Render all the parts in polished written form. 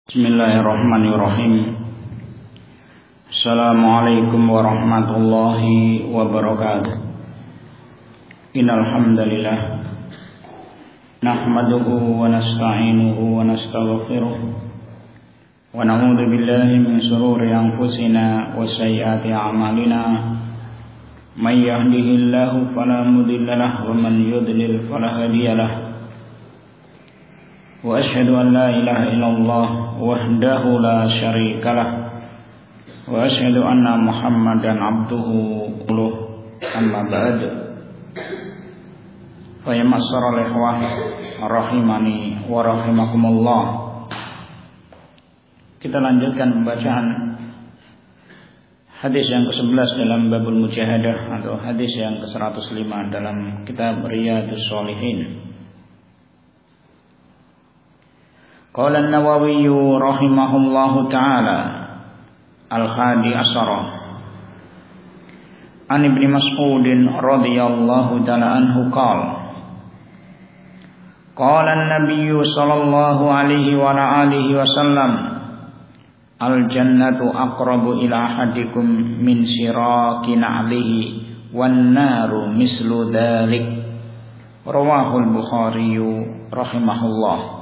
Bismillahirrahmanirrahim. Assalamualaikum warahmatullahi wabarakatuh. Innal hamdalillah nahmaduhu wa nasta'inuhu wa nastaghfiruh wa na'udzu billahi min shururi anfusina wa sayyiati a'malina. May yahdihillahu fala mudilla lahu wa man yudlil fala hadiya lahu. Wa asyhadu an la ilaha illallah wahdahu la syarika lah wa asyhadu anna Muhammadan abduhu amma ba'd. Fa ya ma'asyiral ikhwah rahimani wa rahimakumullah. Kita lanjutkan pembacaan hadis yang ke-11 dalam babul mujahadah atau hadis yang ke-105 dalam kitab Riyadhus Shalihin. Qala an-Nawawi rahimahullahu ta'ala al-hadi asyara an Ibnu Mas'ud radhiyallahu ta'ala anhu qala an-nabiy sallallahu alaihi wa alihi wasallam al-jannatu aqrabu ila ahadikum min shirakin alihi wan naru mislu dhalik. Rawahul Bukhari rahimahullah.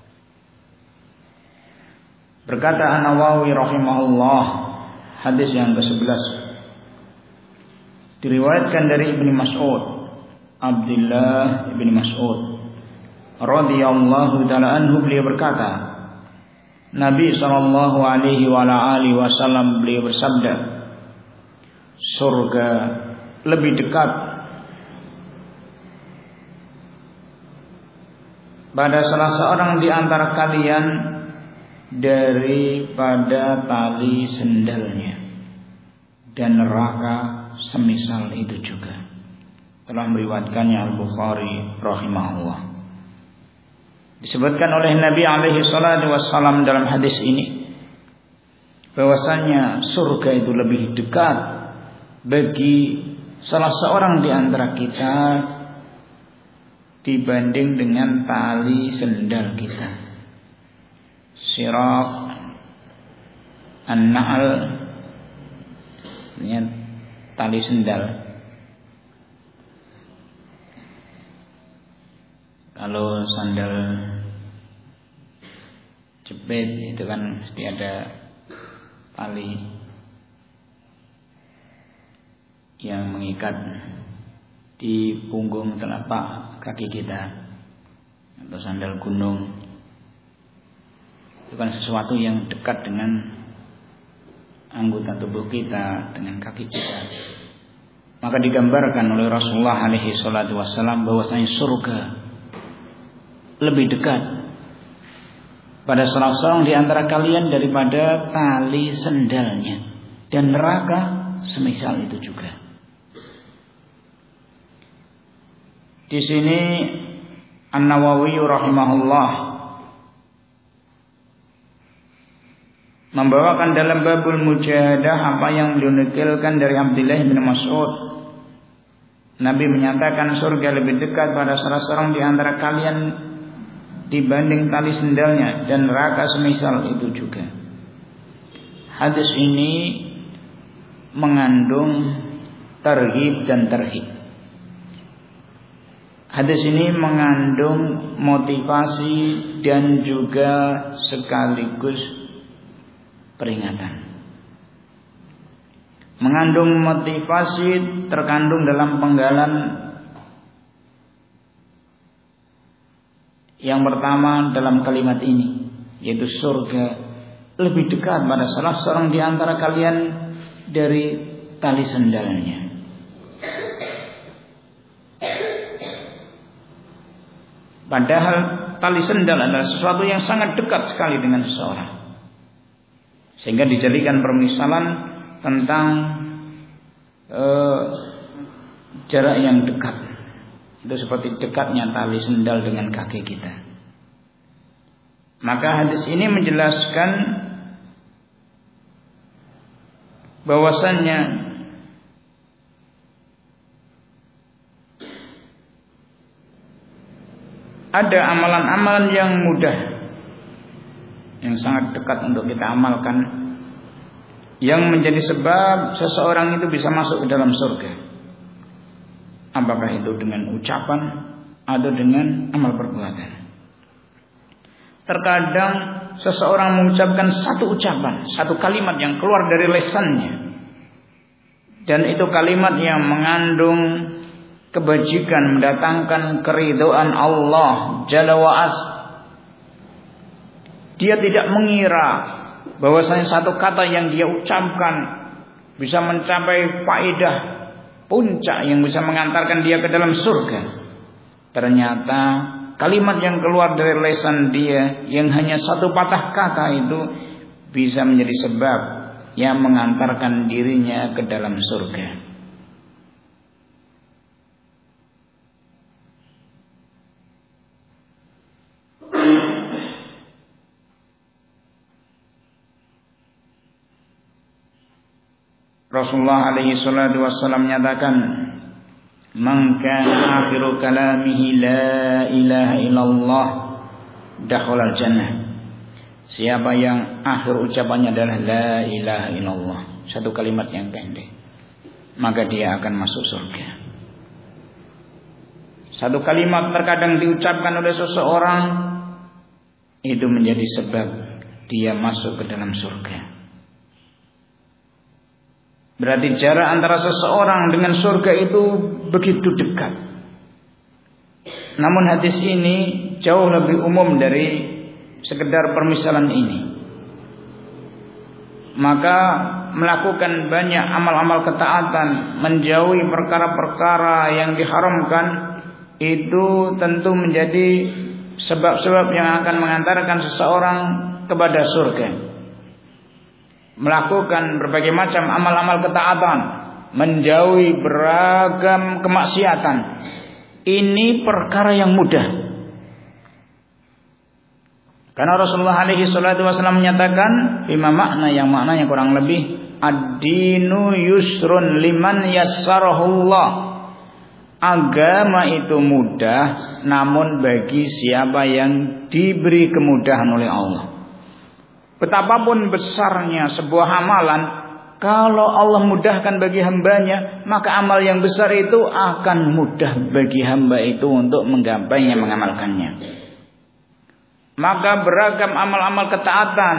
Berkata An-Nawawi rahimahullah, hadis yang ke-11 diriwayatkan dari Ibnu Mas'ud, Abdullah Ibnu Mas'ud radhiyallahu ta'ala anhu, beliau berkata, Nabi sallallahu alaihi wa alihi wasallam beliau bersabda, surga lebih dekat pada salah seorang di antara kalian daripada tali sendalnya, dan neraka semisal itu juga. Telah meriwayatkannya Al-Bukhari rahimahullah. Disebutkan oleh Nabi alaihi salatu wassalam dalam hadis ini bahwasanya surga itu lebih dekat bagi salah seorang di antara kita dibanding dengan tali sendal kita. Sirak an-na'al, ini tali sendal. Kalau sandal jepit itu kan mesti ada tali yang mengikat di punggung telapak kaki kita, atau sandal gunung. Itu kan sesuatu yang dekat dengan anggota tubuh kita, dengan kaki kita. Maka digambarkan oleh Rasulullah alaihi salatu wassalam bahwasanya surga lebih dekat pada salah seorang di antara kalian daripada tali sendalnya, dan neraka semisal itu juga. Di sini An-Nawawi rahimahullah membawakan dalam babul mujahadah apa yang beliau nukilkan dari Abdullah bin Mas'ud. Nabi menyatakan surga lebih dekat pada salah seorang di antara kalian dibanding tali sendalnya, dan neraka semisal itu juga. Hadis ini mengandung targhib dan tarhib. Hadis ini mengandung motivasi dan juga sekaligus peringatan. Mengandung motivasi terkandung dalam penggalan yang pertama dalam kalimat ini, yaitu surga lebih dekat pada salah seorang di antara kalian dari tali sendalnya. Padahal tali sendal adalah sesuatu yang sangat dekat sekali dengan seseorang, sehingga dijadikan permisalan tentang jarak yang dekat. Itu seperti dekatnya tali sendal dengan kaki kita. Maka hadis ini menjelaskan bahwasannya ada amalan-amalan yang mudah yang sangat dekat untuk kita amalkan, yang menjadi sebab seseorang itu bisa masuk ke dalam surga. Apakah itu dengan ucapan atau dengan amal perbuatan. Terkadang seseorang mengucapkan satu ucapan, satu kalimat yang keluar dari lisannya, dan itu kalimat yang mengandung kebajikan, mendatangkan keridhaan Allah Jalla wa'az. Dia tidak mengira bahwasanya satu kata yang dia ucapkan bisa mencapai faedah puncak yang bisa mengantarkan dia ke dalam surga. Ternyata kalimat yang keluar dari lisan dia yang hanya satu patah kata itu bisa menjadi sebab yang mengantarkan dirinya ke dalam surga. Rasulullah alaihi salatu wassalam menyatakan, "Man kana akhiru kalamihi la ilaha illallah dakhalal jannah." Siapa yang akhir ucapannya adalah la ilaha illallah, satu kalimat yang pendek, maka dia akan masuk surga. Satu kalimat terkadang diucapkan oleh seseorang itu menjadi sebab dia masuk ke dalam surga. Berarti jarak antara seseorang dengan surga itu begitu dekat. Namun hadis ini jauh lebih umum dari sekedar permisalan ini. Maka melakukan banyak amal-amal ketaatan, menjauhi perkara-perkara yang diharamkan, itu tentu menjadi sebab-sebab yang akan mengantarkan seseorang kepada surga. Melakukan berbagai macam amal-amal ketaatan, menjauhi beragam kemaksiatan, ini perkara yang mudah. Karena Rasulullah alaihi salatu wasallam menyatakan bima makna, yang maknanya kurang lebih ad-dinu yusrun liman yassarahullah. Agama itu mudah, namun bagi siapa yang diberi kemudahan oleh Allah. Betapapun besarnya sebuah amalan, kalau Allah mudahkan bagi hambanya, maka amal yang besar itu akan mudah bagi hamba itu untuk menggapainya, mengamalkannya. Maka beragam amal-amal ketaatan,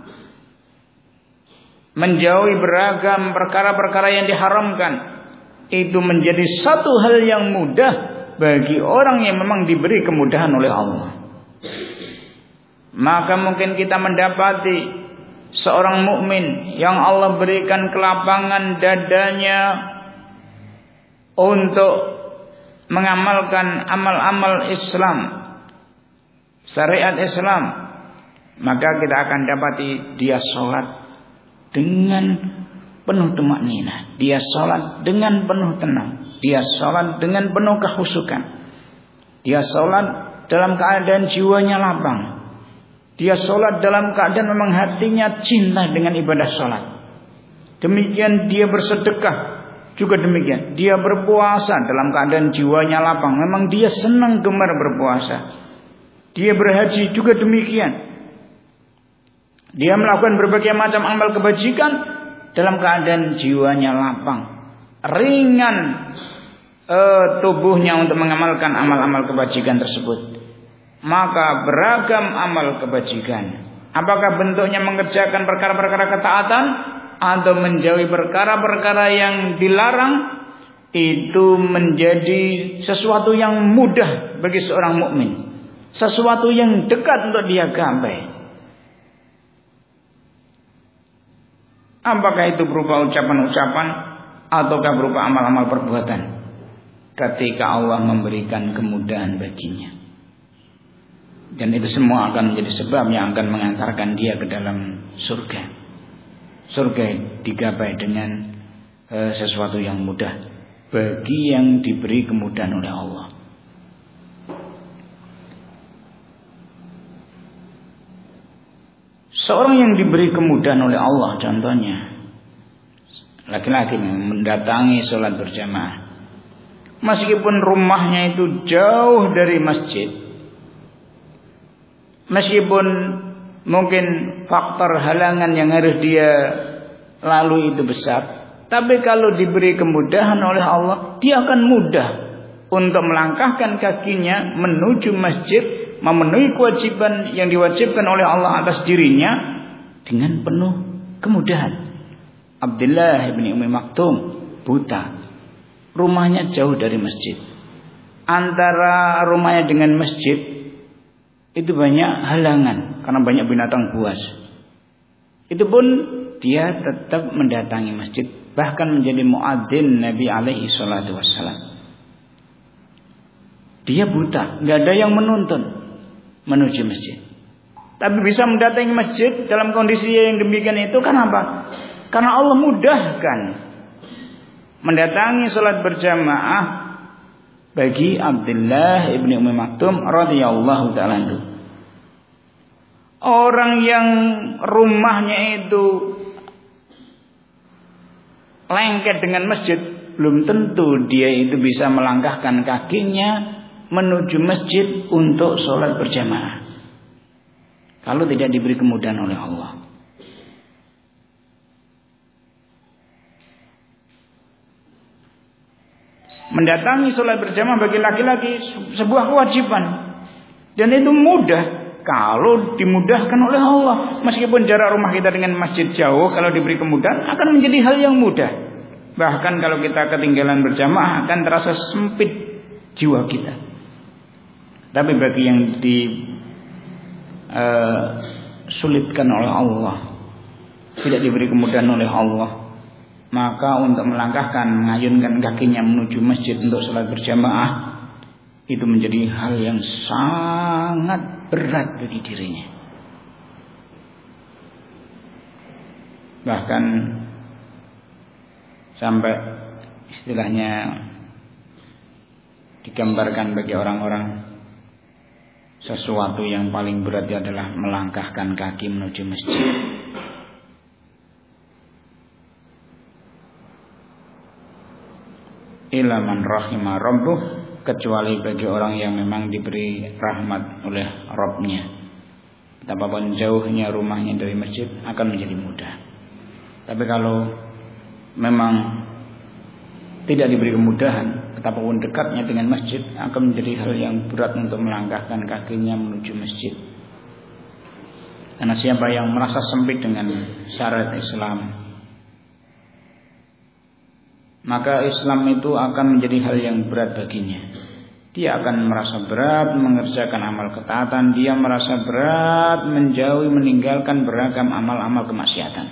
menjauhi beragam perkara-perkara yang diharamkan, itu menjadi satu hal yang mudah bagi orang yang memang diberi kemudahan oleh Allah. Maka mungkin kita mendapati seorang mukmin yang Allah berikan kelapangan dadanya untuk mengamalkan amal-amal Islam, syariat Islam, maka kita akan dapati dia sholat dengan penuh tumakninah, dia sholat dengan penuh tenang, dia sholat dengan penuh kekhusyukan, dia sholat dalam keadaan jiwanya lapang. Dia sholat dalam keadaan memang hatinya cinta dengan ibadah sholat. Demikian dia bersedekah juga demikian. Dia berpuasa dalam keadaan jiwanya lapang. Memang dia senang gemar berpuasa. Dia berhaji juga demikian. Dia melakukan berbagai macam amal kebajikan dalam keadaan jiwanya lapang. Ringan tubuhnya untuk mengamalkan amal-amal kebajikan tersebut. Maka beragam amal kebajikan, apakah bentuknya mengerjakan perkara-perkara ketaatan atau menjauhi perkara-perkara yang dilarang, itu menjadi sesuatu yang mudah bagi seorang mukmin, sesuatu yang dekat untuk dia gapai. Apakah itu berupa ucapan-ucapan ataukah berupa amal-amal perbuatan, ketika Allah memberikan kemudahan baginya. Dan itu semua akan menjadi sebab yang akan mengantarkan dia ke dalam surga. Surga digapai dengan sesuatu yang mudah bagi yang diberi kemudahan oleh Allah. Seorang yang diberi kemudahan oleh Allah, contohnya laki-laki mendatangi sholat berjamaah, meskipun rumahnya itu jauh dari masjid, meskipun mungkin faktor halangan yang harus dia lalui itu besar, tapi kalau diberi kemudahan oleh Allah, dia akan mudah untuk melangkahkan kakinya menuju masjid, memenuhi kewajiban yang diwajibkan oleh Allah atas dirinya dengan penuh kemudahan. Abdullah bin Ummi Maktum buta, rumahnya jauh dari masjid. Antara rumahnya dengan masjid itu banyak halangan karena banyak binatang buas. Itu pun dia tetap mendatangi masjid, bahkan menjadi muadzin Nabi alaihi salatu wassalam. Dia buta, nggak ada yang menuntun menuju masjid, tapi bisa mendatangi masjid dalam kondisi yang demikian itu. Kenapa? Karena Allah mudahkan mendatangi salat berjamaah bagi Abdullah ibni Ummi Maktum radhiyallahu ta'ala anhu. Orang yang rumahnya itu lengket dengan masjid, belum tentu dia itu bisa melangkahkan kakinya menuju masjid untuk sholat berjamaah kalau tidak diberi kemudahan oleh Allah. Mendatangi sholat berjamaah bagi laki-laki sebuah kewajiban, dan itu mudah kalau dimudahkan oleh Allah. Meskipun jarak rumah kita dengan masjid jauh, kalau diberi kemudahan akan menjadi hal yang mudah. Bahkan kalau kita ketinggalan berjamaah akan terasa sempit jiwa kita. Tapi bagi yang disulitkan oleh Allah, tidak diberi kemudahan oleh Allah, maka untuk melangkahkan, mengayunkan kakinya menuju masjid untuk sholat berjamaah itu menjadi hal yang sangat berat bagi dirinya. Bahkan sampai istilahnya digambarkan bagi orang-orang, sesuatu yang paling berat adalah melangkahkan kaki menuju masjid. Illa man rahimah rabbuh, kecuali bagi orang yang memang diberi rahmat oleh Rabbnya. Betapapun jauhnya rumahnya dari masjid akan menjadi mudah. Tapi kalau memang tidak diberi kemudahan, betapapun dekatnya dengan masjid akan menjadi hal yang berat untuk melangkahkan kakinya menuju masjid. Karena siapa yang merasa sempit dengan syariat Islam, maka Islam itu akan menjadi hal yang berat baginya. Dia akan merasa berat mengerjakan amal ketaatan, dia merasa berat menjauhi, meninggalkan beragam amal-amal kemaksiatan.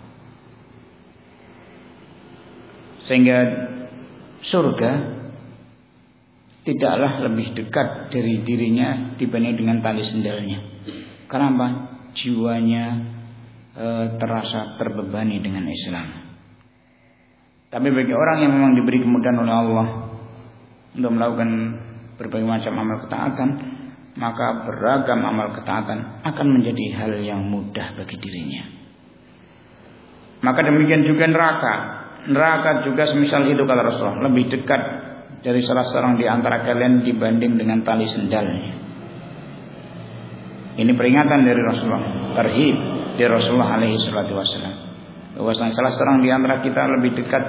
Sehingga surga tidaklah lebih dekat dari dirinya dibanding dengan tali sendalnya. Kenapa? Jiwanya terasa terbebani dengan Islam. Tapi bagi orang yang memang diberi kemudahan oleh Allah untuk melakukan berbagai macam amal ketaatan, maka beragam amal ketaatan akan menjadi hal yang mudah bagi dirinya. Maka demikian juga neraka. Neraka juga semisal itu kata Rasulullah, lebih dekat dari salah seorang di antara kalian dibanding dengan tali sendalnya. Ini peringatan dari Rasulullah, tarhib dari Rasulullah alaihi salatu wasallam, bahwasanya salah seorang di antara kita lebih dekat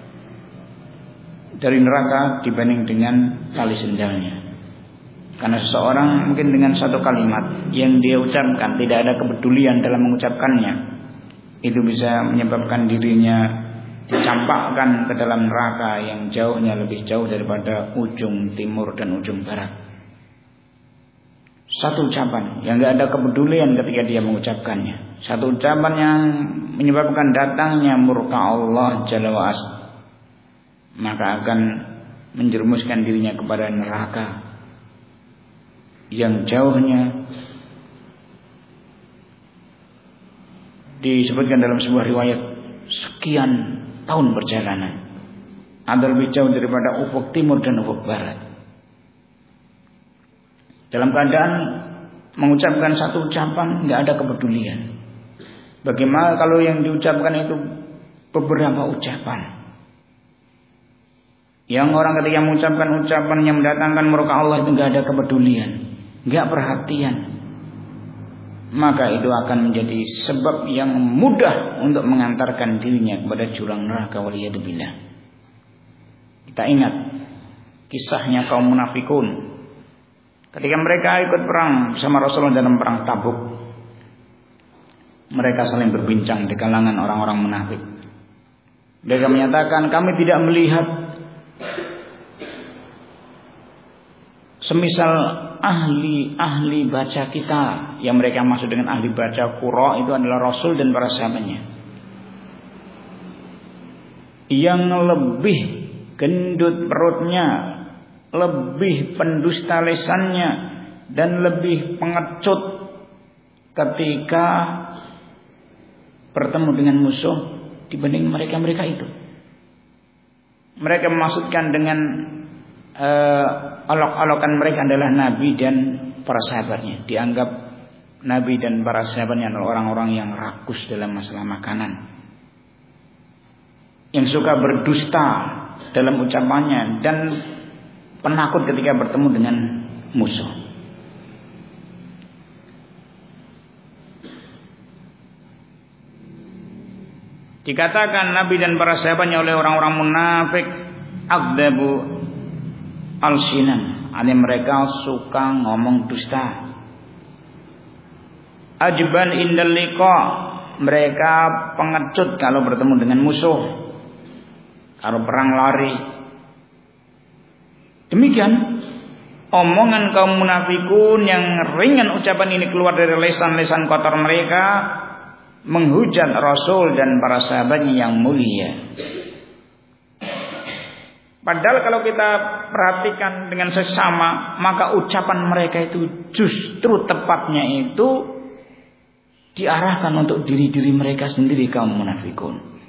dari neraka dibanding dengan tali sendalnya. Karena seseorang mungkin dengan satu kalimat yang dia ucapkan, tidak ada kepedulian dalam mengucapkannya, itu bisa menyebabkan dirinya dicampakkan ke dalam neraka yang jauhnya lebih jauh daripada ujung timur dan ujung barat. Satu ucapan yang tidak ada kepedulian ketika dia mengucapkannya, satu ucapan yang menyebabkan datangnya murka Allah Jalla wa Ala, maka akan menjerumuskan dirinya kepada neraka yang jauhnya disebutkan dalam sebuah riwayat sekian tahun perjalanan, ada lebih jauh daripada ufuk timur dan ufuk barat. Dalam keadaan mengucapkan satu ucapan tidak ada kepedulian. Bagaimana kalau yang diucapkan itu beberapa ucapan, yang orang ketika mengucapkan ucapan yang mendatangkan murka Allah itu tidak ada kepedulian, tidak perhatian. maka itu akan menjadi sebab yang mudah untuk mengantarkan dirinya kepada jurang neraka waliyadzubillah. Kita ingat kisahnya kaum munafikun ketika mereka ikut perang bersama Rasulullah dalam perang Tabuk. Mereka saling berbincang di kalangan orang-orang munafik. Mereka menyatakan, kami tidak melihat semisal ahli baca kita, yang mereka maksud dengan ahli baca Qur'an itu adalah Rasul dan para sahabatnya, yang lebih gendut perutnya, lebih pendusta lisannya, dan lebih pengecut ketika bertemu dengan musuh dibanding mereka itu. Mereka memaksudkan dengan olok-olokan mereka adalah Nabi dan para sahabatnya. Dianggap Nabi dan para sahabatnya adalah orang-orang yang rakus dalam masalah makanan, yang suka berdusta dalam ucapannya, dan penakut ketika bertemu dengan musuh. Dikatakan Nabi dan para sahabatnya oleh orang-orang munafik, aqdabu alsinan, artinya mereka suka ngomong dusta. Ajban indal liqa, mereka pengecut kalau bertemu dengan musuh, kalau perang lari. Demikian omongan kaum munafikun yang ringan ucapan ini keluar dari lesan-lesan kotor mereka, menghujat Rasul dan para sahabatnya yang mulia. Padahal kalau kita perhatikan dengan seksama, maka ucapan mereka itu justru tepatnya itu diarahkan untuk diri-diri mereka sendiri, kaum munafikun.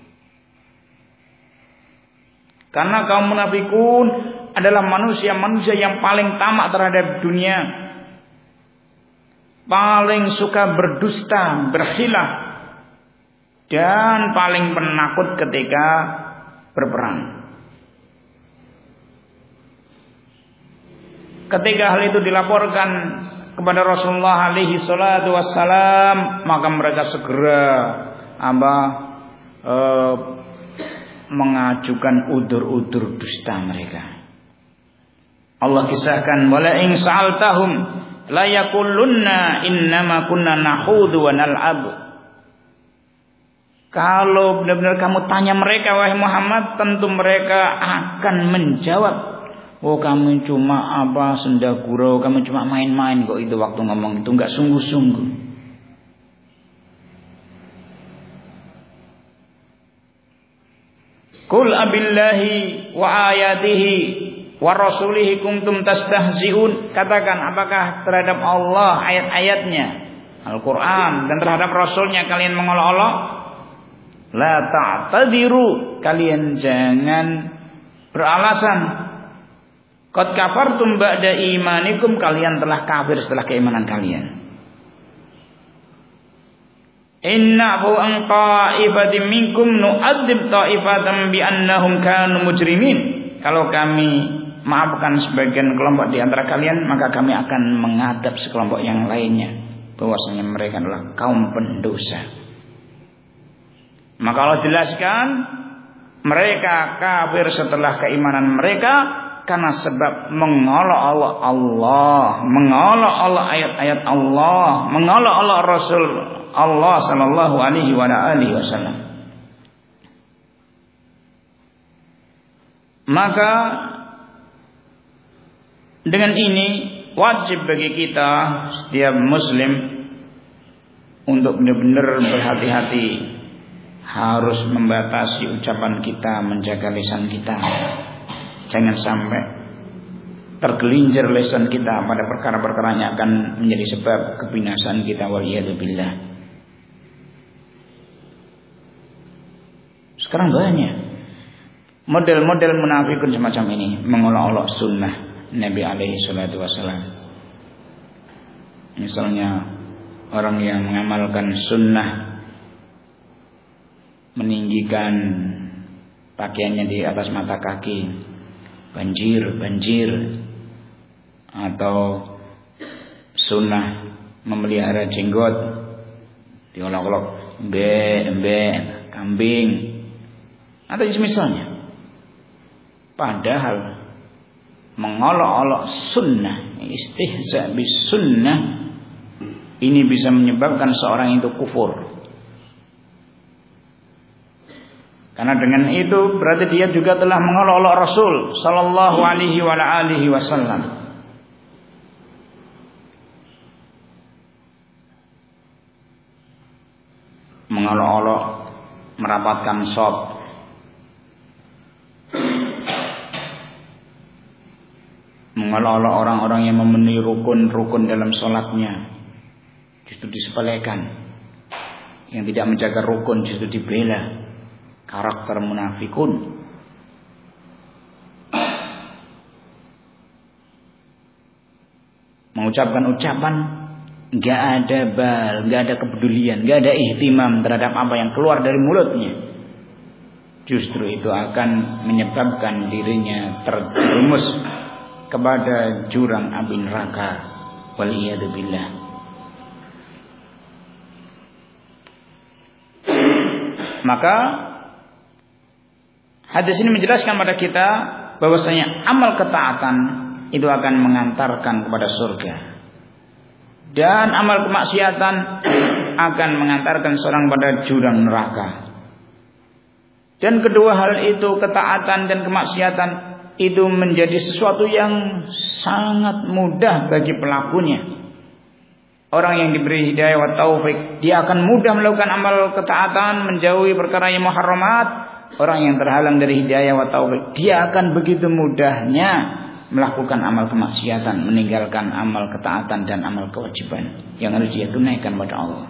Karena kaum munafikun adalah manusia-manusia yang paling tamak terhadap dunia, paling suka berdusta, berkhilah, dan paling penakut ketika berperang. Ketika hal itu dilaporkan kepada Rasulullah alaihi salatu wassalam, maka mereka segera mengajukan udzur-udzur dusta mereka. Allah kisahkan, wala in sa'altahum la yaqulunna innama kunna nakhudu wa nal'ab. Kalau benar-benar kamu tanya mereka, wahai Muhammad, tentu mereka akan menjawab, oh kamu cuma senda gurau, kamu cuma main-main kok itu waktu ngomong itu, enggak sungguh-sungguh. Qul abillahi wa ayatihi wa rasulihi kuntum tastahzi'un. Katakan, apakah terhadap Allah, ayat-ayatnya, Al-Quran, dan terhadap Rasulnya kalian mengolok-olok? La ta'tadiru, kalian jangan beralasan. Qad kafartum ba'da imanikum, kalian telah kafir setelah keimanan kalian. Innahu an ta'ifatin minkum nu'adzib ta'ifatan bi'annahum kanu mujrimin. Kalau kami maafkan sebagian kelompok di antara kalian, maka kami akan mengadab sekelompok yang lainnya, bahwasanya mereka adalah kaum pendosa. Maka Allah jelaskan, mereka kafir setelah keimanan mereka karena sebab mengolok Allah, mengolok Allah ayat-ayat Allah, mengolok Allah Rasul Allah sallallahu alaihi wasallam. Maka dengan ini wajib bagi kita setiap muslim untuk benar-benar berhati-hati, harus membatasi ucapan kita, menjaga lisan kita. Jangan sampai tergelincir lisan kita pada perkara-perkara yang akan menjadi sebab kebinasaan kita, waliyadzubillah. Sekarang banyak model-model munafikun semacam ini, mengolok-olok sunnah Nabi alaihi salatu wassalam. Misalnya orang yang mengamalkan sunnah, meninggikan pakaiannya di atas mata kaki, banjir, atau sunnah memelihara jenggot, diolok-olok, kambing atau semisalnya. Padahal mengolok-olok sunnah, istihza bis sunnah, ini bisa menyebabkan seorang itu kufur. Karena dengan itu berarti dia juga telah mengolok-olok Rasul sallallahu alaihi wasallam. Mengolok-olok, merapatkan shaf, mengolok-olok orang-orang yang memenuhi rukun-rukun dalam sholatnya justru disepelekan, yang tidak menjaga rukun justru dibela. Karakter munafikun. Mengucapkan ucapan gak ada gak ada kepedulian, gak ada ihtimam terhadap apa yang keluar dari mulutnya. Justru itu akan menyebabkan dirinya terjerumus kepada jurang api neraka. Waliyadzubillah. Maka hadis ini menjelaskan kepada kita bahwasanya amal ketaatan itu akan mengantarkan kepada surga, dan amal kemaksiatan akan mengantarkan seorang pada jurang neraka. Dan kedua hal itu, ketaatan dan kemaksiatan, itu menjadi sesuatu yang sangat mudah bagi pelakunya. Orang yang diberi hidayah wa taufik, dia akan mudah melakukan amal ketaatan, menjauhi perkara yang muharramat. Orang yang terhalang dari hidayah wa taufik, dia akan begitu mudahnya melakukan amal kemaksiatan, meninggalkan amal ketaatan dan amal kewajiban yang harus dia tunaikan pada Allah.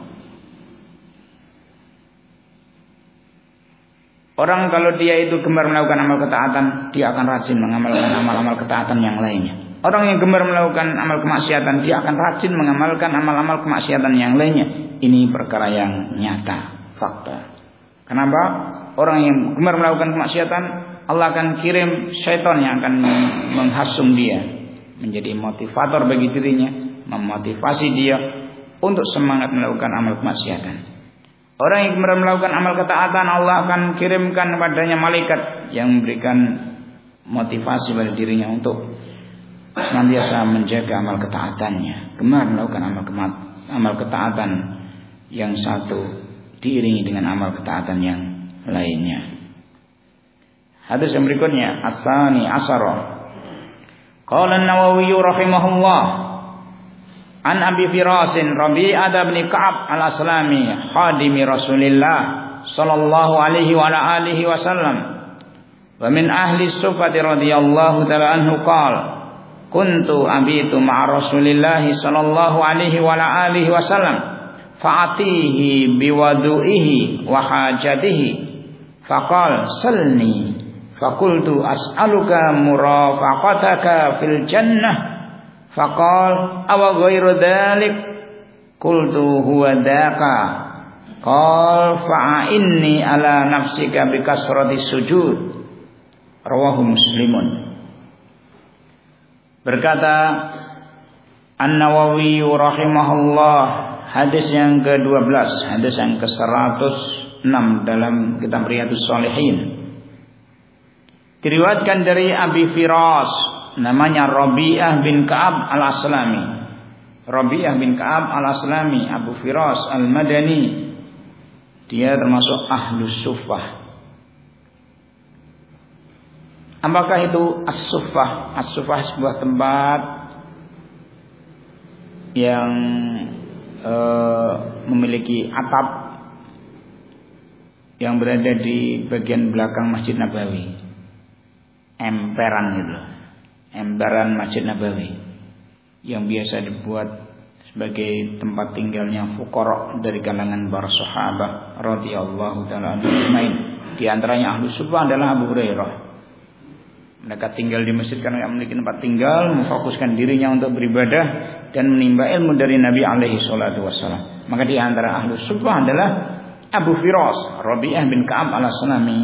Orang kalau dia itu gemar melakukan amal ketaatan, dia akan rajin mengamalkan amal-amal ketaatan yang lainnya. Orang yang gemar melakukan amal kemaksiatan, dia akan rajin mengamalkan amal-amal kemaksiatan yang lainnya. Ini perkara yang nyata, fakta. Kenapa? Orang yang gemar melakukan kemaksiatan, Allah akan kirim syaitan yang akan menghasung dia, menjadi motivator bagi dirinya, memotivasi dia untuk semangat melakukan amal kemaksiatan. Orang yang gemar melakukan amal ketaatan, Allah akan kirimkan kepadanya malaikat yang memberikan motivasi pada dirinya untuk senantiasa menjaga amal ketaatannya, gemar melakukan amal ketaatan yang satu diiringi dengan amal ketaatan yang lainnya. Hadis yang berikutnya, As-Sani Asyara. Qala An-Nawawi rahimahullah, an Abi Firas Rabi'ah bin Ka'ab al-Aslami, khadimi Rasulillah sallallahu alaihi wa alihi wasallam, wa min ahli Suffati radhiyallahu ta'ala anhu qala kuntu abitu ma'a Rasulillah sallallahu alaihi wa alihi wasallam fa'atihi biwadu'ihi wa hajatihi faqal salni faqultu as'aluka murafaqataka fil jannah faqal aw ghairu dzalik qultu huwa dzaka qal fa'inni ala nafsika bi kasrati sujud. Rawahu Muslimun. Berkata An-Nawawi rahimahullah, hadis yang ke-12, hadis yang ke-106 dalam kitab Riyadhus Shalihin. Diriwayatkan dari Abi Firas, namanya Rabi'ah bin Ka'ab al-Aslami. Rabi'ah bin Ka'ab al-Aslami, Abu Firas al-Madani. Dia termasuk Ahlus Suffah. Apakah itu As-Suffah? As-Suffah sebuah tempat yang memiliki atap yang berada di bagian belakang Masjid Nabawi. Emperan gitu. Emperan Masjid Nabawi yang biasa dibuat sebagai tempat tinggalnya fuqara dari kalangan para sahabat radhiyallahu taala anhum. Di antaranya Ahlus Suffah adalah Abu Hurairah. Mereka tinggal di masjid karena memiliki tempat tinggal, memfokuskan dirinya untuk beribadah dan menimba ilmu dari Nabi alaihi salatu wassalam. Maka di antara Ahlus Suffah adalah Abu Firas, Rabi'ah bin Ka'ab al-Aslami,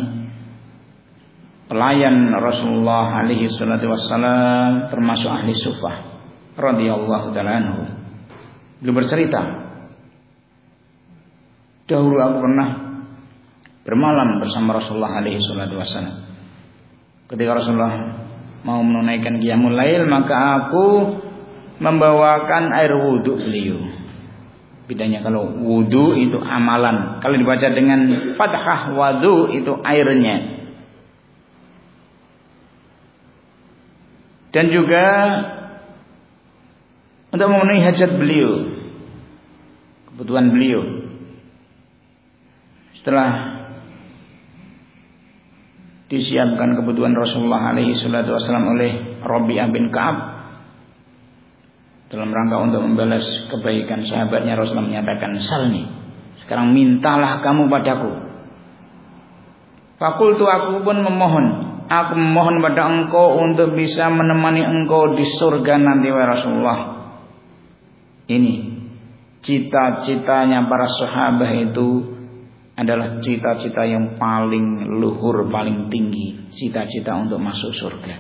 pelayan Rasulullah alaihi salatu wassalam, termasuk ahli Suffah radhiyallahu ta'ala anhu. Beliau bercerita, Dahulu aku pernah bermalam bersama Rasulullah alaihi salatu wasallam. Ketika Rasulullah mau menunaikan qiyamul lail, maka aku membawakan air wudhu beliau. Bedanya kalau wudhu itu amalan, kalau dibaca dengan fathah wudhu itu airnya. Dan juga untuk memenuhi hajat beliau, kebutuhan beliau. Setelah disiapkan kebutuhan Rasulullah alaihi salatu wasallam oleh Rabi'ah bin Ka'ab dalam rangka untuk membalas kebaikan sahabatnya, Rasulullah menyatakan, salni, sekarang mintalah kamu padaku. Fakultu, aku pun memohon, aku memohon pada engkau untuk bisa menemani engkau di surga nanti wahai Rasulullah. Ini cita-citanya para sahabat itu adalah cita-cita yang paling luhur, paling tinggi, cita-cita untuk masuk surga.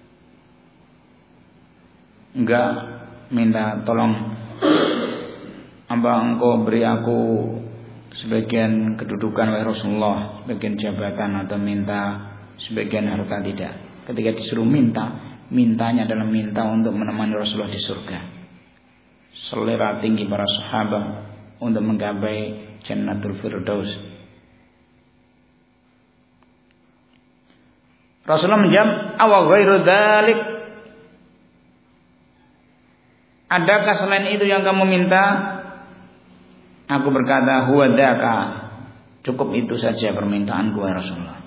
Enggak minta tolong, apa engkau beri aku sebagian kedudukan wahai Rasulullah, sebagian jabatan, atau minta sebagian harta, tidak. Ketika disuruh minta, mintanya adalah minta untuk menemani Rasulullah di surga. Selera tinggi para sahabat untuk menggapai Jannatul Firdaus. Rasulullah menjawab, awa ghairu dzalik, adakah selain itu yang kamu minta? Aku berkata, huwa dzaka, cukup itu saja permintaanku ya Rasulullah.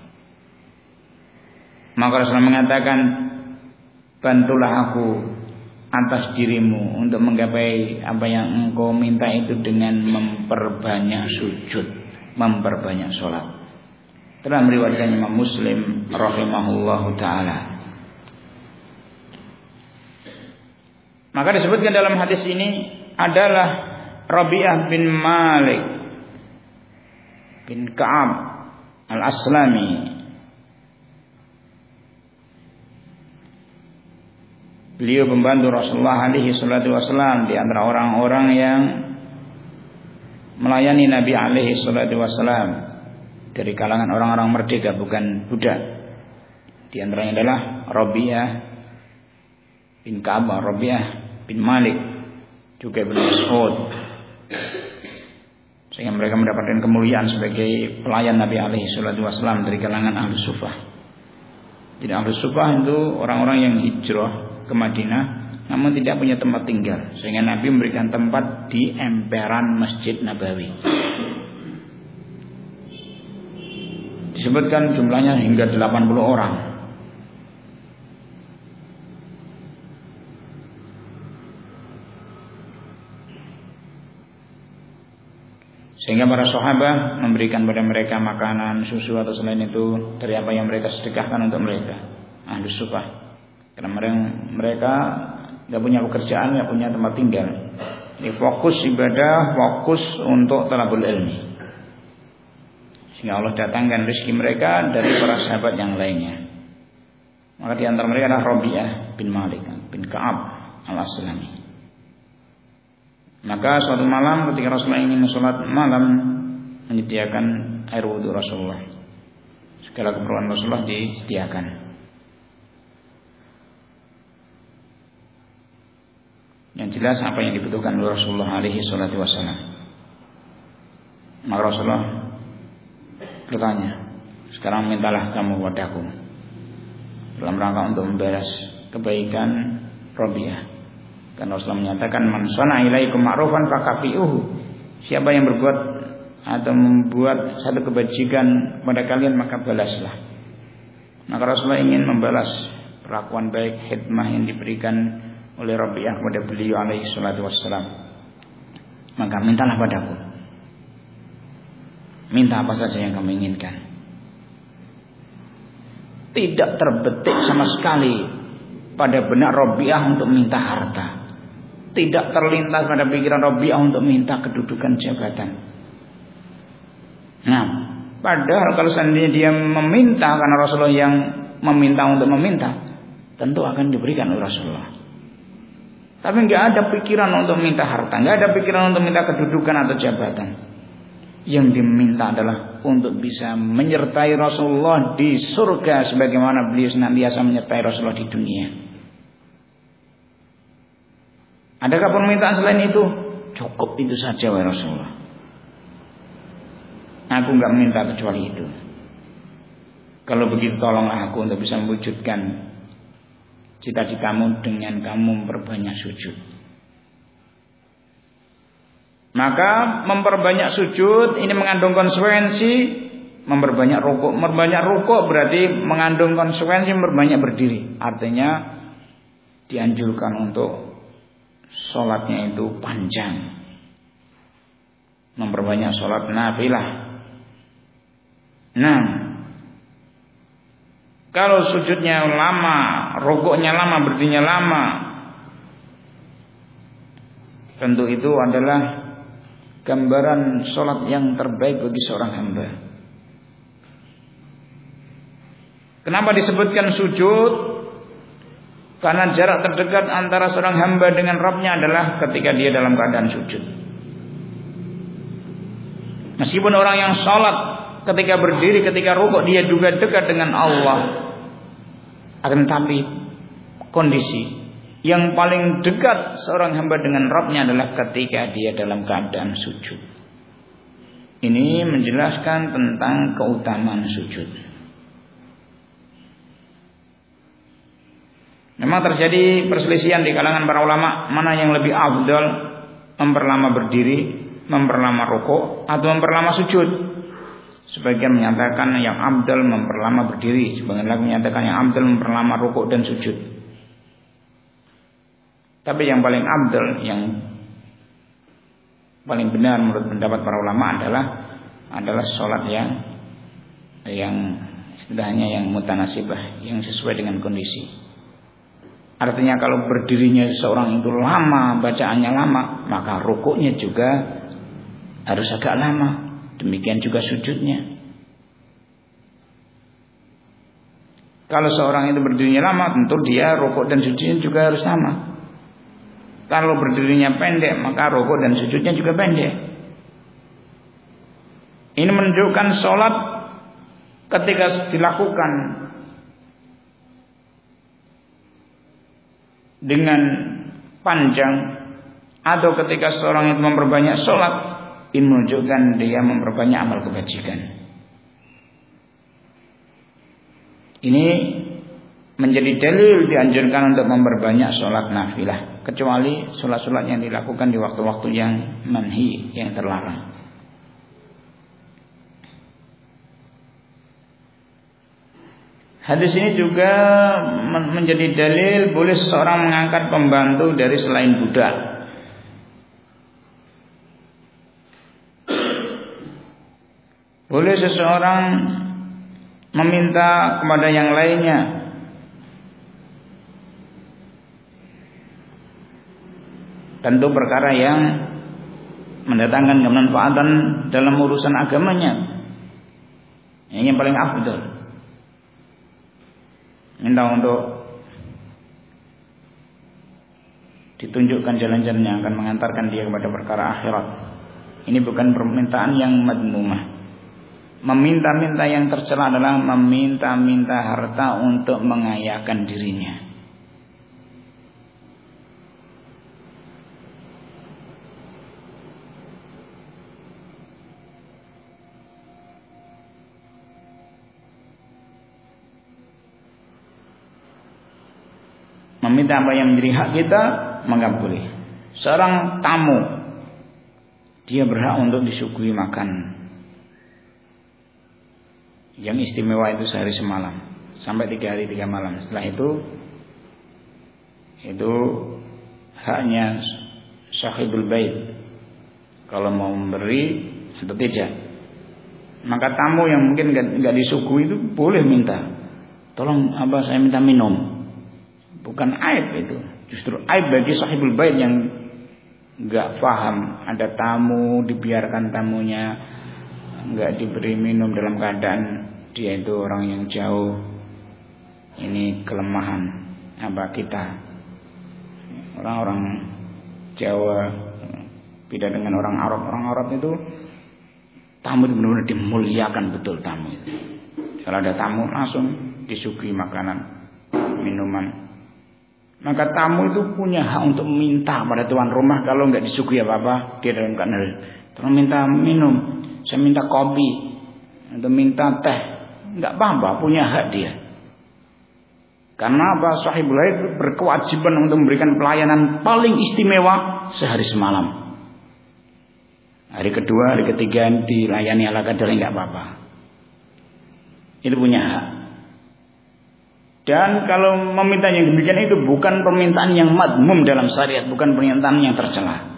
Maka Rasulullah mengatakan, bantulah aku atas dirimu untuk menggapai apa yang engkau minta itu dengan memperbanyak sujud, memperbanyak sholat. Telah meriwayatkan Imam Muslim rahimahullahu taala. Maka disebutkan dalam hadis ini adalah Rabi'ah bin Malik bin Ka'ab al-Aslami. Beliau membantu Rasulullah alaihi salatu wasallam di antara orang-orang yang melayani Nabi alaihi salatu wasallam dari kalangan orang-orang merdeka, bukan budak. Di antaranya adalah Rabi'ah bin Ka'ab, Rabi'ah bin Malik, juga Ibnu Mas'ud. Sehingga mereka mendapatkan kemuliaan sebagai pelayan Nabi alaihi salatu wasallam dari kalangan ahli sufah. Jadi ahli sufah itu orang-orang yang hijrah ke Madinah namun tidak punya tempat tinggal, sehingga Nabi memberikan tempat di emperan Masjid Nabawi. Disebutkan jumlahnya hingga 80 orang. Sehingga para sahabat memberikan pada mereka makanan, susu atau selain itu dari apa yang mereka sedekahkan untuk mereka, ahli sufah. Karena mereka tidak punya pekerjaan, tidak punya tempat tinggal. Ini fokus ibadah, fokus untuk talabul ilmi. Sehingga Allah datangkan rezeki mereka dari para sahabat yang lainnya. Maka di antara mereka adalah Rabi'ah bin Malik bin Ka'ab al-Aslami. Maka suatu malam ketika Rasulullah ingin sholat malam, menyediakan air wudhu Rasulullah. Segala keperluan Rasulullah disediakan. Yang jelas apa yang dibutuhkan oleh Rasulullah alaihi salatu wasallam. Maka Rasulullah bertanya, sekarang mintalah kamu padaku dalam rangka untuk membalas kebaikan Rabi'ah. Karena Rasulullah menyatakan, man shana'a ilaikum ma'rufan fakafi'uhu, siapa yang berbuat atau membuat satu kebajikan kepada kalian maka balaslah. Maka Rasulullah ingin membalas perlakuan baik, khidmah yang diberikan oleh Rabi'ah kepada beliau alaihi salatu wassalam. Maka mintalah padaku, minta apa saja yang kamu inginkan. Tidak terbetik sama sekali pada benak Rabi'ah untuk minta harta. Tidak terlintas pada pikiran Rabi'ah untuk minta kedudukan jabatan. Nah, padahal kalau seandainya dia meminta, karena Rasulullah yang meminta untuk meminta, tentu akan diberikan oleh Rasulullah. Tapi nggak ada pikiran untuk minta harta, nggak ada pikiran untuk minta kedudukan atau jabatan. Yang diminta adalah untuk bisa menyertai Rasulullah di surga sebagaimana beliau senantiasa menyertai Rasulullah di dunia. Adakah permintaan selain itu? Cukup itu saja wahai Rasulullah. Aku enggak minta kecuali itu. Kalau begitu tolonglah aku untuk bisa mewujudkan cita-citamu dengan kamu memperbanyak sujud. Maka memperbanyak sujud ini mengandung konsekuensi memperbanyak rukuk. Memperbanyak rukuk berarti mengandung konsekuensi memperbanyak berdiri. Artinya dianjurkan untuk sholatnya itu panjang. Memperbanyak sholat nafilah. Nah, kalau sujudnya lama, rukuknya lama, berdirinya lama, tentu itu adalah gambaran sholat yang terbaik bagi seorang hamba. Kenapa disebutkan sujud? Karena jarak terdekat antara seorang hamba dengan Rabb-nya adalah ketika dia dalam keadaan sujud. Meskipun orang yang sholat ketika berdiri, ketika rukuk dia juga dekat dengan Allah, akan tetapi kondisi yang paling dekat seorang hamba dengan Rabb-nya adalah ketika dia dalam keadaan sujud. Ini menjelaskan tentang keutamaan sujud. Memang terjadi perselisihan di kalangan para ulama mana yang lebih afdal, memperlama berdiri, memperlama rukuk atau memperlama sujud. Sebagian menyatakan yang afdal memperlama berdiri, sebagian lagi menyatakan yang afdal memperlama rukuk dan sujud. Tapi yang paling afdal, yang paling benar menurut pendapat para ulama adalah sholat yang istilahnya yang mutanasibah, yang sesuai dengan kondisi. Artinya kalau berdirinya seorang itu lama, bacaannya lama, maka rukuknya juga harus agak lama. Demikian juga sujudnya. Kalau seorang itu berdirinya lama, tentu dia rukuk dan sujudnya juga harus sama. Kalau berdirinya pendek, maka rukuk dan sujudnya juga pendek. Ini menunjukkan sholat ketika dilakukan dengan panjang atau ketika seorang itu memperbanyak sholat, ini menunjukkan dia memperbanyak amal kebajikan. Ini menjadi dalil dianjurkan untuk memperbanyak sholat nafilah, kecuali sholat-sholat yang dilakukan di waktu-waktu yang manhi, yang terlarang. Hadis ini juga menjadi dalil boleh seseorang mengangkat pembantu dari selain budak. Boleh seseorang meminta kepada yang lainnya. Tentu perkara yang mendatangkan kemanfaatan dalam urusan agamanya. Ini yang paling afdal. Minta untuk ditunjukkan jalan-jalan yang akan mengantarkan dia kepada perkara akhirat. Ini bukan permintaan yang madmumah. Meminta-minta yang tercela adalah meminta-minta harta untuk mengayakan dirinya. Meminta apa yang menjadi hak kita, maka boleh. Seorang tamu, dia berhak untuk disuguhi makan yang istimewa itu sehari semalam sampai 3 hari 3 malam. Setelah itu haknya sahibul bait kalau mau memberi atau tidak. Maka tamu yang mungkin nggak disuguhi itu boleh minta, tolong saya minta minum. Bukan aib itu, justru aib bagi sahibul bait yang nggak paham ada tamu, dibiarkan tamunya nggak diberi minum dalam keadaan dia itu orang yang jauh. Ini kelemahan kita orang-orang Jawa beda dengan orang Arab. Orang Arab itu Tamu itu benar-benar dimuliakan betul tamu itu. Kalau ada tamu langsung disuguhi makanan, minuman. Maka tamu itu punya hak untuk minta pada tuan rumah kalau nggak disuguhi apa-apa dia dalam keadaan tolong minta minum, saya minta kopi atau minta teh, nggak apa-apa, punya hak dia. Karena apa? Sahibul haid berkewajiban untuk memberikan pelayanan paling istimewa sehari semalam. Hari kedua, hari ketiga dilayani ala kadar nggak apa-apa. Itu punya hak. Dan kalau meminta yang demikian itu bukan permintaan yang madmum dalam syariat, bukan permintaan yang tercela.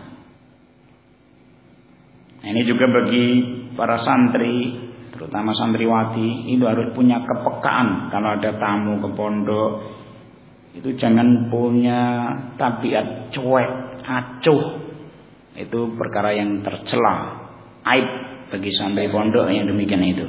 Nah, ini juga bagi para santri, terutama santriwati, itu harus punya kepekaan kalau ada tamu ke pondok. Itu jangan punya tabiat cuek, acuh. Itu perkara yang tercela, aib bagi santri pondok yang demikian itu.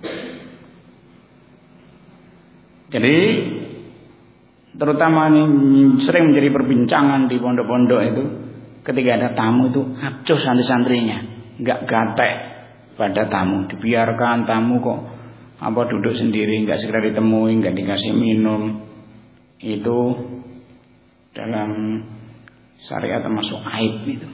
Jadi terutama ini sering menjadi perbincangan di pondok-pondok itu, ketika ada tamu itu acuh santri-santrinya, nggak gatek pada tamu, dibiarkan tamu kok duduk sendiri, nggak segera ditemui, nggak dikasih minum. Itu dalam syariat termasuk aib itu.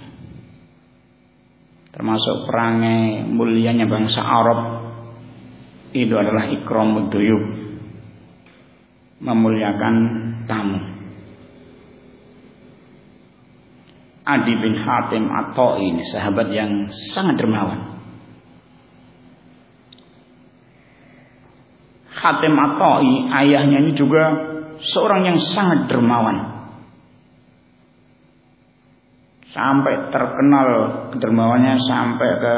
Termasuk perangai mulianya bangsa Arab itu adalah ikramud duyub, memuliakan tamu. Adi bin Hatim At-Ta'i ini sahabat yang sangat dermawan. Hatim At-Ta'i ayahnya ini juga seorang yang sangat dermawan. Sampai terkenal kedermawannya sampai ke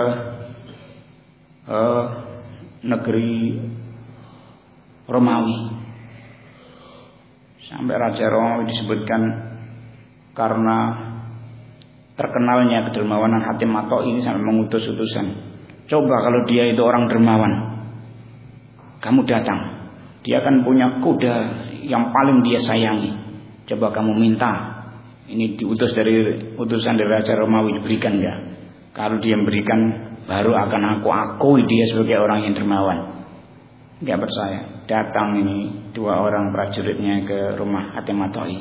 negeri Romawi. Sampai Raja Romawi disebutkan karena terkenalnya kedermawanan Hatim At-Ta'i ini sampai mengutus utusan. Coba kalau dia itu orang dermawan, kamu datang, dia akan punya kuda yang paling dia sayangi. Coba kamu minta. Ini diutus dari utusan dari Raja Romawi, diberikan enggak? Kalau dia memberikan, baru akan aku akui dia sebagai orang yang dermawan. Enggak percaya. Datang ini 2 orang prajuritnya ke rumah Hatim At-Ta'i.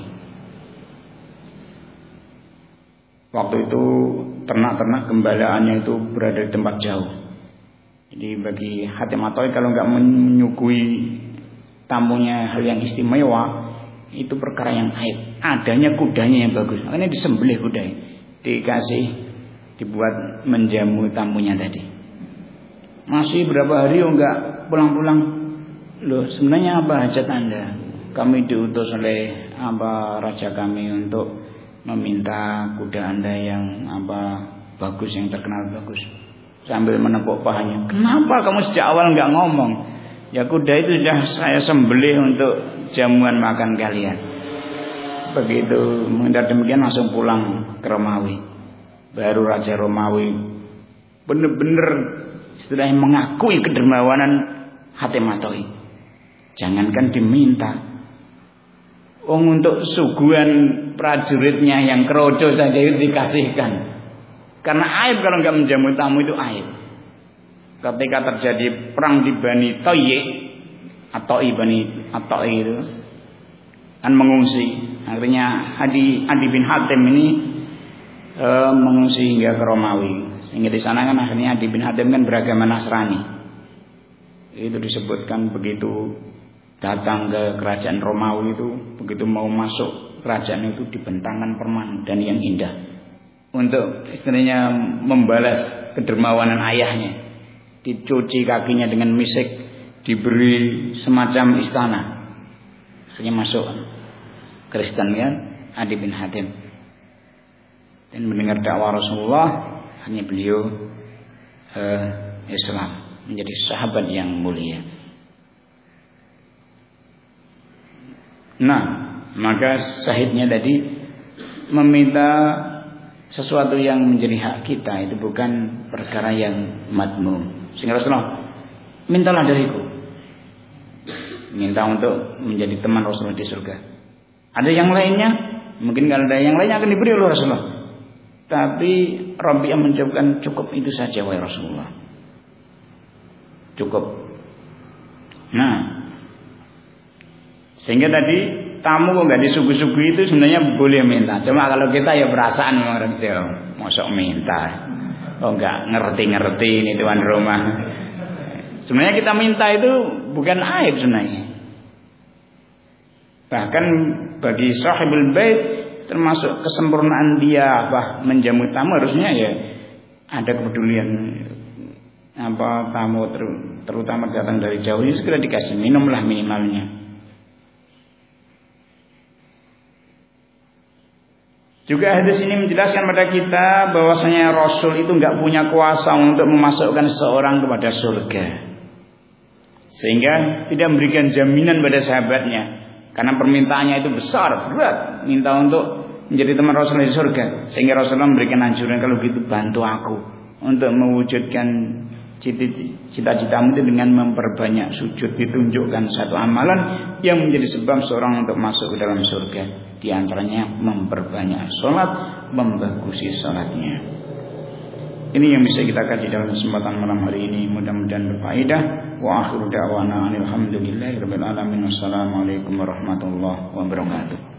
Waktu itu ternak-ternak gembalaannya itu berada di tempat jauh. Jadi bagi Hatim At-Ta'i kalau enggak menyuguhi tamunya hal yang istimewa, itu perkara yang aib. Adanya kudanya yang bagus, makanya disembelih kudanya, dibuat menjamu tamunya tadi. Masih berapa hari enggak pulang-pulang? Loh, sebenarnya apa hajat Anda? Kami diutus oleh raja kami untuk meminta kuda Anda yang bagus, yang terkenal bagus. Sambil menepuk pahanya. Kenapa kamu sejak awal enggak ngomong? Ya kuda itu sudah saya sembelih untuk jamuan makan kalian. Begitu menghindar demikian langsung pulang ke Romawi. Baru Raja Romawi benar-benar setelah mengakui kedermawanan Hatim At-Ta'i. Jangankan diminta, untuk suguhan prajuritnya yang keroco saja itu dikasihkan. Karena aib kalau enggak menjamu tamu itu aib. Ketika terjadi perang di Bani Bani At-Ta'i itu kan mengungsi. Akhirnya Adi bin Hatim ini mengungsi hingga ke Romawi. Sehingga di sana kan akhirnya Adi bin Hatim kan beragama Nasrani. Itu disebutkan begitu datang ke kerajaan Romawi itu, begitu mau masuk kerajaan itu dibentangkan permainan dan yang indah untuk istilahnya membalas kedermawanan ayahnya. Dicuci kakinya dengan misik, diberi semacam istana. Akhirnya masuk Kristen kan, Adi bin Hatim, dan mendengar dakwah Rasulullah, hanya beliau Islam, menjadi sahabat yang mulia. Nah, maka syahidnya tadi meminta sesuatu yang menjadi hak kita itu bukan perkara yang madmum. Sehingga Rasulullah, mintalah dariku, minta untuk menjadi teman Rasulullah di surga. Ada yang lainnya, mungkin kalau ada yang lainnya akan diberi oleh Rasulullah. Tapi Rabi'ah menjawabkan, cukup itu saja wahai Rasulullah. cukup. Nah, sehingga tadi tamu kok nggak disuguh-suguhi itu sebenarnya boleh minta. Cuma kalau kita ya perasaan memang kecil, mosok minta. Oh nggak ngerti-ngerti ini tuan rumah. Sebenarnya kita minta itu bukan aib sebenarnya. Bahkan bagi sahibul bait termasuk kesempurnaan dia menjamu tamu harusnya ya ada kepedulian tamu terutama datang dari jauh ini segera dikasih minumlah minimalnya. Juga hadis ini menjelaskan pada kita bahwasanya Rasul itu enggak punya kuasa untuk memasukkan seseorang kepada surga. Sehingga tidak memberikan jaminan pada sahabatnya karena permintaannya itu besar, berat, minta untuk menjadi teman Rasul di surga. Sehingga Rasulullah memberikan anjuran kalau gitu bantu aku untuk mewujudkan cita-citamu itu dengan memperbanyak sujud. Ditunjukkan satu amalan yang menjadi sebab seorang untuk masuk ke dalam surga. Di antaranya memperbanyak sholat, membagusi sholatnya. Ini yang bisa kita kaji dalam kesempatan malam hari ini. Mudah-mudahan berfaedah. Wa akhiru da'wana alhamdulillahirabbil alamin. Wassalamualaikum warahmatullahi wabarakatuh.